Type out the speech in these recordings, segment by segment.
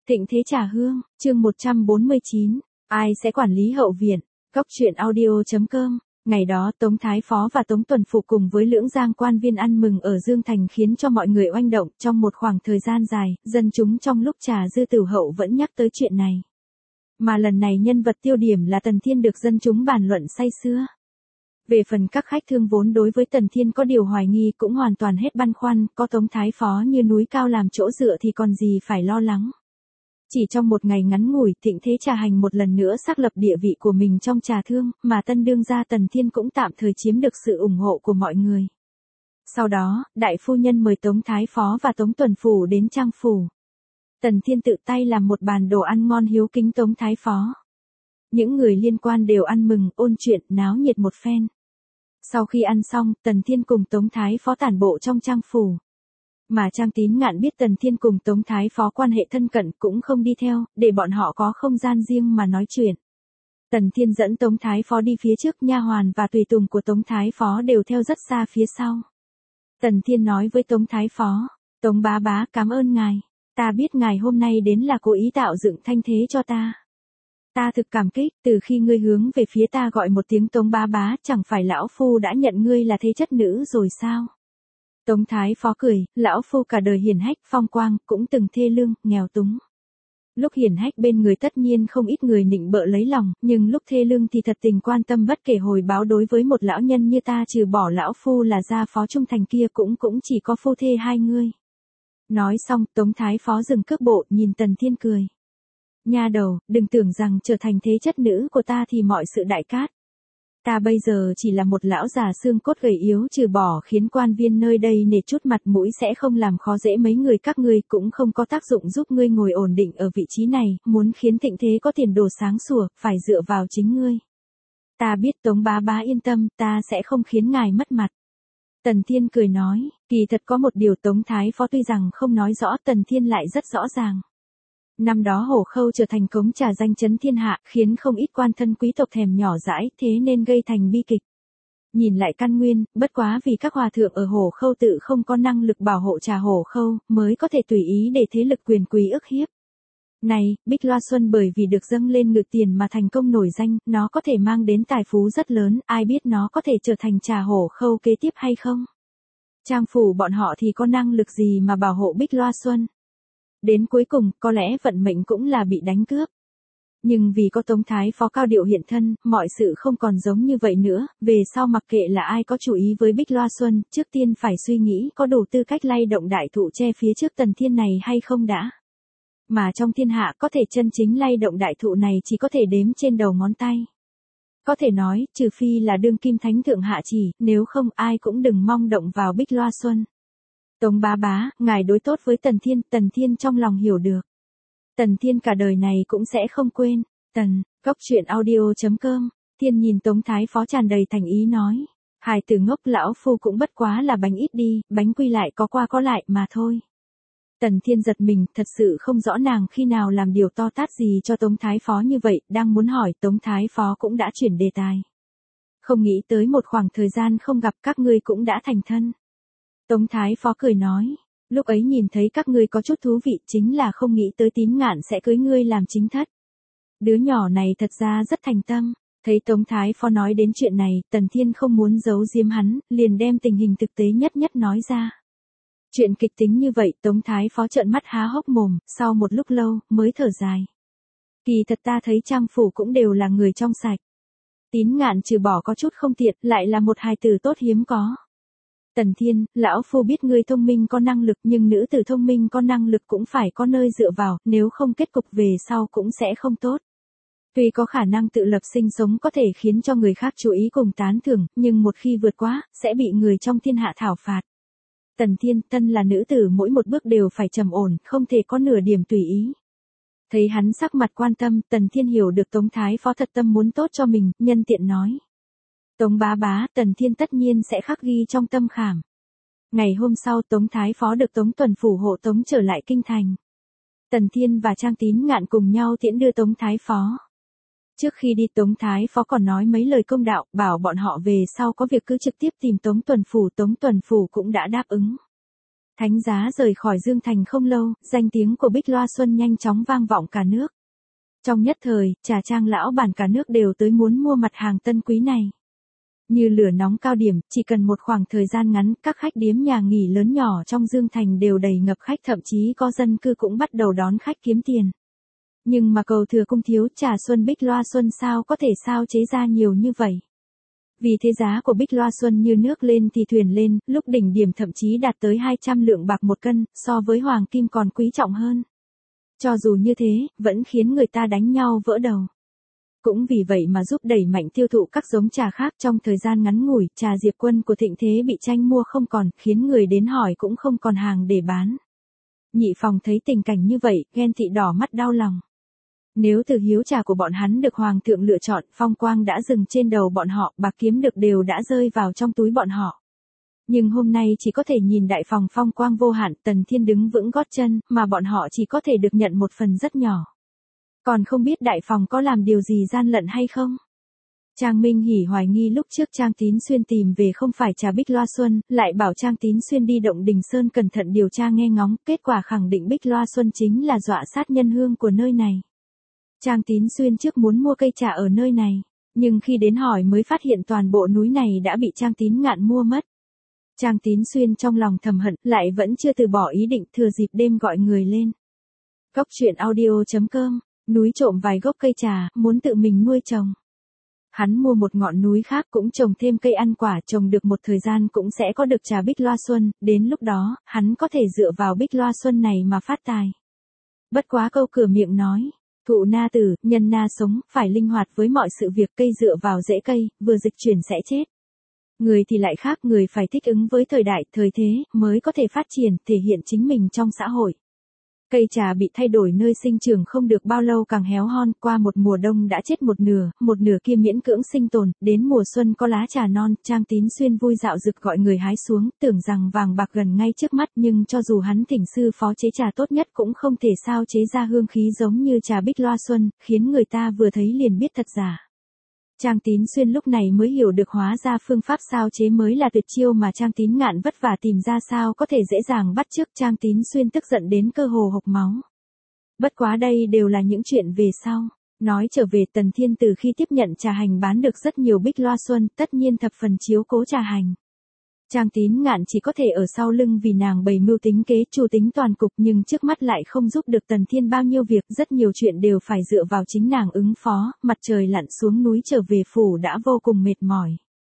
Thịnh thế trà hương, chương 149, ai sẽ quản lý hậu viện, góc truyện audio.com. Ngày đó Tống Thái Phó và Tống Tuần Phụ cùng với lưỡng giang quan viên ăn mừng ở Dương Thành khiến cho mọi người oanh động. Trong một khoảng thời gian dài, dân chúng trong lúc trà dư tử hậu vẫn nhắc tới chuyện này. Mà lần này nhân vật tiêu điểm là Tần Thiên được dân chúng bàn luận say sưa. Về phần các khách thương vốn đối với Tần Thiên có điều hoài nghi cũng hoàn toàn hết băn khoăn, có Tống Thái Phó như núi cao làm chỗ dựa thì còn gì phải lo lắng. Chỉ trong một ngày ngắn ngủi, Thịnh Thế Trà Hành một lần nữa xác lập địa vị của mình trong trà thương, mà tân đương gia Tần Thiên cũng tạm thời chiếm được sự ủng hộ của mọi người. Sau đó, đại phu nhân mời Tống Thái Phó và Tống Tuần Phủ đến trang phủ. Tần Thiên tự tay làm một bàn đồ ăn ngon hiếu kính Tống Thái Phó. Những người liên quan đều ăn mừng, ôn chuyện, náo nhiệt một phen. Sau khi ăn xong, Tần Thiên cùng Tống Thái Phó tản bộ trong trang phủ. Mà Trang Tín Ngạn biết Tần Thiên cùng Tống Thái Phó quan hệ thân cận cũng không đi theo, để bọn họ có không gian riêng mà nói chuyện. Tần Thiên dẫn Tống Thái Phó đi phía trước, nha hoàn và tùy tùng của Tống Thái Phó đều theo rất xa phía sau. Tần Thiên nói với Tống Thái Phó, Tống bá bá cảm ơn ngài, ta biết ngài hôm nay đến là cố ý tạo dựng thanh thế cho ta. Ta thực cảm kích, từ khi ngươi hướng về phía ta gọi một tiếng Tống bá bá, chẳng phải lão phu đã nhận ngươi là thế chất nữ rồi sao? Tống Thái Phó cười, lão phu cả đời hiển hách phong quang, cũng từng thê lương, nghèo túng. Lúc hiển hách bên người tất nhiên không ít người nịnh bợ lấy lòng, nhưng lúc thê lương thì thật tình quan tâm bất kể hồi báo. Đối với một lão nhân như ta, trừ bỏ lão phu là gia phó trung thành kia cũng chỉ có phu thê hai ngươi. Nói xong, Tống Thái Phó dừng cước bộ, nhìn Tần Thiên cười. Nha đầu, đừng tưởng rằng trở thành thế chất nữ của ta thì mọi sự đại cát. Ta bây giờ chỉ là một lão già xương cốt gầy yếu, trừ bỏ khiến quan viên nơi đây nể chút mặt mũi sẽ không làm khó dễ mấy người các ngươi, cũng không có tác dụng giúp ngươi ngồi ổn định ở vị trí này. Muốn khiến thịnh thế có tiền đồ sáng sủa, phải dựa vào chính ngươi. Ta biết Tống bá bá yên tâm, ta sẽ không khiến ngài mất mặt. Tần Thiên cười nói, kỳ thật có một điều Tống Thái Phó tuy rằng không nói rõ, Tần Thiên lại rất rõ ràng. Năm đó Hổ Khâu trở thành cống trà danh chấn thiên hạ, khiến không ít quan thân quý tộc thèm nhỏ dãi, thế nên gây thành bi kịch. Nhìn lại căn nguyên, bất quá vì các hòa thượng ở Hổ Khâu tự không có năng lực bảo hộ trà Hổ Khâu, mới có thể tùy ý để thế lực quyền quý ức hiếp. Này, Bích Loa Xuân bởi vì được dâng lên ngự tiền mà thành công nổi danh, nó có thể mang đến tài phú rất lớn, ai biết nó có thể trở thành trà Hổ Khâu kế tiếp hay không? Trang phủ bọn họ thì có năng lực gì mà bảo hộ Bích Loa Xuân? Đến cuối cùng, có lẽ vận mệnh cũng là bị đánh cướp. Nhưng vì có Tống Thái Phó cao điệu hiện thân, mọi sự không còn giống như vậy nữa, về sau mặc kệ là ai có chủ ý với Bích Loa Xuân, trước tiên phải suy nghĩ có đủ tư cách lay động đại thụ che phía trước Tần Thiên này hay không đã. Mà trong thiên hạ có thể chân chính lay động đại thụ này chỉ có thể đếm trên đầu ngón tay. Có thể nói, trừ phi là đương kim thánh thượng hạ chỉ, nếu không ai cũng đừng mong động vào Bích Loa Xuân. Tống bá bá, ngài đối tốt với Tần Thiên trong lòng hiểu được. Tần Thiên cả đời này cũng sẽ không quên. Góc truyện audio.com. Thiên nhìn Tống Thái Phó tràn đầy thành ý nói. Hài tử ngốc, lão phu cũng bất quá là bánh ít đi, bánh quy lại có qua có lại mà thôi. Tần Thiên giật mình, thật sự không rõ nàng khi nào làm điều to tát gì cho Tống Thái Phó như vậy, đang muốn hỏi Tống Thái Phó cũng đã chuyển đề tài. Không nghĩ tới một khoảng thời gian không gặp các ngươi cũng đã thành thân. Tống Thái Phó cười nói, lúc ấy nhìn thấy các ngươi có chút thú vị, chính là không nghĩ tới Tín Ngạn sẽ cưới ngươi làm chính thất. Đứa nhỏ này thật ra rất thành tâm. Thấy Tống Thái Phó nói đến chuyện này, Tần Thiên không muốn giấu giếm hắn, liền đem tình hình thực tế nhất nói ra. Chuyện kịch tính như vậy, Tống Thái Phó trợn mắt há hốc mồm, sau một lúc lâu, mới thở dài. Kỳ thật ta thấy trang phủ cũng đều là người trong sạch. Tín Ngạn trừ bỏ có chút không tiện, lại là một hài tử tốt hiếm có. Tần Thiên, lão phu biết ngươi thông minh có năng lực, nhưng nữ tử thông minh có năng lực cũng phải có nơi dựa vào, nếu không kết cục về sau cũng sẽ không tốt. Tuy có khả năng tự lập sinh sống có thể khiến cho người khác chú ý cùng tán thưởng, nhưng một khi vượt quá, sẽ bị người trong thiên hạ thảo phạt. Tần Thiên, thân là nữ tử mỗi một bước đều phải trầm ổn, không thể có nửa điểm tùy ý. Thấy hắn sắc mặt quan tâm, Tần Thiên hiểu được Tống Thái Phó thật tâm muốn tốt cho mình, nhân tiện nói. Tống bá bá, Tần Thiên tất nhiên sẽ khắc ghi trong tâm khảm. Ngày hôm sau Tống Thái Phó được Tống Tuần Phủ hộ tống trở lại kinh thành. Tần Thiên và Trang Tín Ngạn cùng nhau tiễn đưa Tống Thái Phó. Trước khi đi Tống Thái Phó còn nói mấy lời công đạo, bảo bọn họ về sau có việc cứ trực tiếp tìm Tống Tuần Phủ cũng đã đáp ứng. Thánh giá rời khỏi Dương Thành không lâu, danh tiếng của Bích Loa Xuân nhanh chóng vang vọng cả nước. Trong nhất thời, trà trang lão bản cả nước đều tới muốn mua mặt hàng tân quý này. Như lửa nóng cao điểm, chỉ cần một khoảng thời gian ngắn, các khách điếm nhà nghỉ lớn nhỏ trong Dương Thành đều đầy ngập khách, thậm chí có dân cư cũng bắt đầu đón khách kiếm tiền. Nhưng mà cầu thừa cung thiếu, trà xuân Bích Loa Xuân sao có thể sao chế ra nhiều như vậy. Vì thế giá của Bích Loa Xuân như nước lên thì thuyền lên, lúc đỉnh điểm thậm chí đạt tới 200 lượng bạc một cân, so với hoàng kim còn quý trọng hơn. Cho dù như thế, vẫn khiến người ta đánh nhau vỡ đầu. Cũng vì vậy mà giúp đẩy mạnh tiêu thụ các giống trà khác trong thời gian ngắn ngủi, trà Diệp Quân của Thịnh Thế bị tranh mua không còn, khiến người đến hỏi cũng không còn hàng để bán. Nhị phòng thấy tình cảnh như vậy, ghen tị đỏ mắt đau lòng. Nếu từ hiếu trà của bọn hắn được hoàng thượng lựa chọn, phong quang đã dừng trên đầu bọn họ, bạc kiếm được đều đã rơi vào trong túi bọn họ. Nhưng hôm nay chỉ có thể nhìn đại phòng phong quang vô hạn, Tần Thiên đứng vững gót chân, mà bọn họ chỉ có thể được nhận một phần rất nhỏ. Còn không biết đại phòng có làm điều gì gian lận hay không? Trang Minh Hỉ hoài nghi lúc trước Trang Tín Xuyên tìm về không phải trà Bích Loa Xuân, lại bảo Trang Tín Xuyên đi Động Đình Sơn cẩn thận điều tra nghe ngóng, kết quả khẳng định Bích Loa Xuân chính là dọa sát nhân hương của nơi này. Trang Tín Xuyên trước muốn mua cây trà ở nơi này, nhưng khi đến hỏi mới phát hiện toàn bộ núi này đã bị Trang Tín Ngạn mua mất. Trang Tín Xuyên trong lòng thầm hận, lại vẫn chưa từ bỏ ý định, thừa dịp đêm gọi người lên. Cóc truyện audio.com, núi trộm vài gốc cây trà, muốn tự mình nuôi trồng. Hắn mua một ngọn núi khác cũng trồng thêm cây ăn quả, trồng được một thời gian cũng sẽ có được trà Bích Loa Xuân, đến lúc đó, hắn có thể dựa vào Bích Loa Xuân này mà phát tài. Bất quá câu cửa miệng nói, thụ na tử, nhân na sống, phải linh hoạt với mọi sự việc, cây dựa vào rễ cây, vừa dịch chuyển sẽ chết. Người thì lại khác, người phải thích ứng với thời đại, thời thế, mới có thể phát triển, thể hiện chính mình trong xã hội. Cây trà bị thay đổi nơi sinh trưởng không được bao lâu càng héo hon, qua một mùa đông đã chết một nửa kia miễn cưỡng sinh tồn, đến mùa xuân có lá trà non, Trang Tín Xuyên vui dạo dực gọi người hái xuống, tưởng rằng vàng bạc gần ngay trước mắt, nhưng cho dù hắn thỉnh sư phó chế trà tốt nhất cũng không thể sao chế ra hương khí giống như trà Bích Loa Xuân, khiến người ta vừa thấy liền biết thật giả. Trang Tín Xuyên lúc này mới hiểu được hóa ra phương pháp sao chế mới là tuyệt chiêu mà Trang Tín Ngạn vất vả tìm ra, sao có thể dễ dàng bắt chước. Trang Tín Xuyên tức giận đến cơ hồ hộc máu. Bất quá đây đều là những chuyện về sau. Nói trở về, Tần Thiên từ khi tiếp nhận trà hành bán được rất nhiều Bích Loa Xuân, tất nhiên thập phần chiếu cố trà hành. Trang Tín Ngạn chỉ có thể ở sau lưng vì nàng bày mưu tính kế, chủ tính toàn cục, nhưng trước mắt lại không giúp được Tần Thiên bao nhiêu việc, rất nhiều chuyện đều phải dựa vào chính nàng ứng phó, mặt trời lặn xuống núi trở về phủ đã vô cùng mệt mỏi.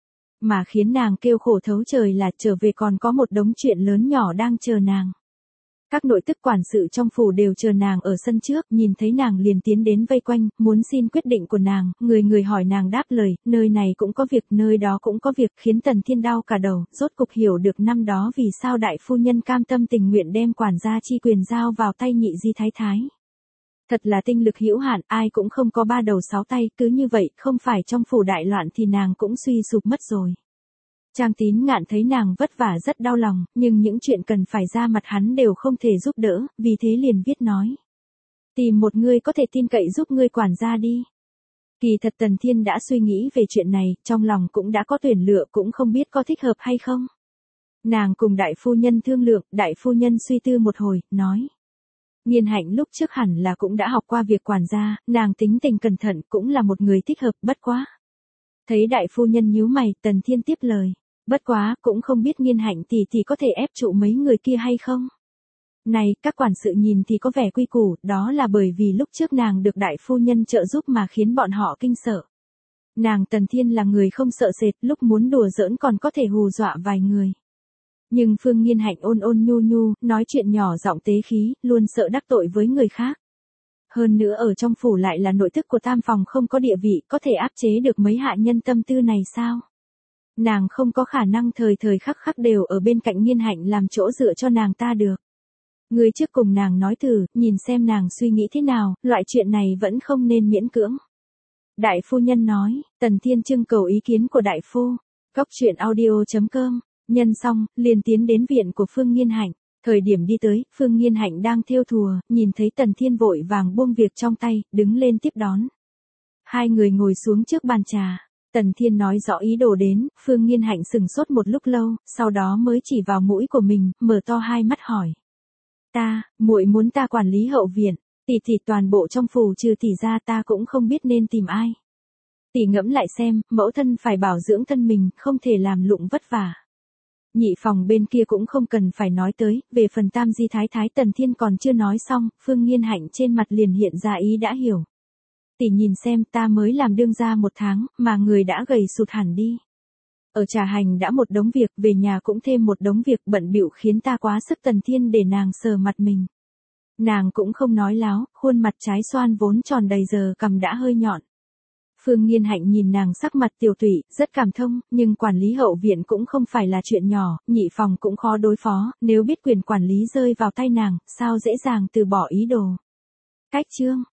Mà khiến nàng kêu khổ thấu trời là trở về còn có một đống chuyện lớn nhỏ đang chờ nàng. Các nội tức quản sự trong phủ đều chờ nàng ở sân trước, nhìn thấy nàng liền tiến đến vây quanh, muốn xin quyết định của nàng, người hỏi nàng đáp lời, nơi này cũng có việc, nơi đó cũng có việc, khiến Tần Thiên đau cả đầu, rốt cục hiểu được năm đó vì sao đại phu nhân cam tâm tình nguyện đem quản gia chi quyền giao vào tay Nhị Di Thái Thái. Thật là tinh lực hữu hạn, ai cũng không có ba đầu sáu tay, cứ như vậy, không phải trong phủ đại loạn thì nàng cũng suy sụp mất rồi. Trang Tín Ngạn thấy nàng vất vả rất đau lòng, nhưng những chuyện cần phải ra mặt hắn đều không thể giúp đỡ, vì thế liền viết nói. Tìm một người có thể tin cậy giúp ngươi quản gia đi. Kỳ thật Tần Thiên đã suy nghĩ về chuyện này, trong lòng cũng đã có tuyển lựa, cũng không biết có thích hợp hay không. Nàng cùng đại phu nhân thương lượng, đại phu nhân suy tư một hồi, nói. Nghiên Hạnh lúc trước hẳn là cũng đã học qua việc quản gia, nàng tính tình cẩn thận cũng là một người thích hợp, bất quá. Thấy đại phu nhân nhíu mày, Tần Thiên tiếp lời. Bất quá, cũng không biết Nghiên Hạnh thì có thể ép trụ mấy người kia hay không? Này, các quản sự nhìn thì có vẻ quy củ, đó là bởi vì lúc trước nàng được đại phu nhân trợ giúp mà khiến bọn họ kinh sợ. Nàng Tần Thiên là người không sợ sệt, lúc muốn đùa giỡn còn có thể hù dọa vài người. Nhưng Phương Nghiên Hạnh ôn ôn nhu nhu, nói chuyện nhỏ giọng tế khí, luôn sợ đắc tội với người khác. Hơn nữa ở trong phủ lại là nội thức của tam phòng không có địa vị, có thể áp chế được mấy hạ nhân tâm tư này sao? Nàng không có khả năng thời thời khắc khắc đều ở bên cạnh Nghiên Hạnh làm chỗ dựa cho nàng ta được. Người trước cùng nàng nói thử, nhìn xem nàng suy nghĩ thế nào, loại chuyện này vẫn không nên miễn cưỡng. Đại phu nhân nói, Tần Thiên trưng cầu ý kiến của đại phu. Cóc truyện audio.com, nhân xong, liền tiến đến viện của Phương Nghiên Hạnh. Thời điểm đi tới, Phương Nghiên Hạnh đang thêu thùa, nhìn thấy Tần Thiên vội vàng buông việc trong tay, đứng lên tiếp đón. Hai người ngồi xuống trước bàn trà. Tần Thiên nói rõ ý đồ đến, Phương Nghiên Hạnh sừng sốt một lúc lâu, sau đó mới chỉ vào mũi của mình, mở to hai mắt hỏi. Muội muốn ta quản lý hậu viện, tỷ toàn bộ trong phủ trừ tỷ ra ta cũng không biết nên tìm ai. Tỷ ngẫm lại xem, mẫu thân phải bảo dưỡng thân mình, không thể làm lụng vất vả. Nhị phòng bên kia cũng không cần phải nói tới, về phần Tam Di Thái Thái Tần Thiên còn chưa nói xong, Phương Nghiên Hạnh trên mặt liền hiện ra ý đã hiểu. Tỷ nhìn xem, ta mới làm đương gia 1 tháng, mà người đã gầy sụt hẳn đi. Ở Trà Hành đã một đống việc, về nhà cũng thêm một đống việc bận bịu khiến ta quá sức. Tần Thiên để nàng sờ mặt mình. Nàng cũng không nói láo, khuôn mặt trái xoan vốn tròn đầy giờ cằm đã hơi nhọn. Phương Nghiên Hạnh nhìn nàng sắc mặt tiều tụy, rất cảm thông, nhưng quản lý hậu viện cũng không phải là chuyện nhỏ, nhị phòng cũng khó đối phó, nếu biết quyền quản lý rơi vào tay nàng, sao dễ dàng từ bỏ ý đồ. Cách chương